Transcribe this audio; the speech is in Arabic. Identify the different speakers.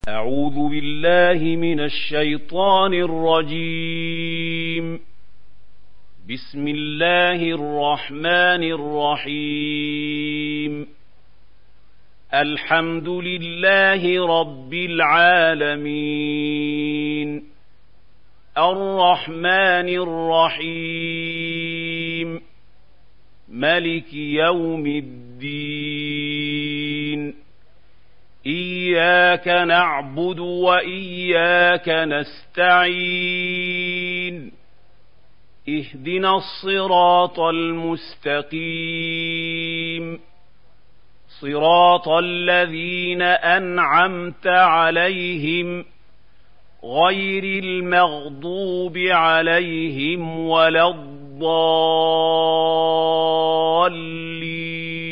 Speaker 1: أعوذ بالله من الشيطان الرجيم. بسم الله الرحمن الرحيم. الحمد لله رب العالمين، الرحمن الرحيم، ملك يوم الدين. إياك نعبد وإياك نستعين. اهدنا الصراط المستقيم، صراط الذين أنعمت عليهم غير المغضوب عليهم ولا الضالين.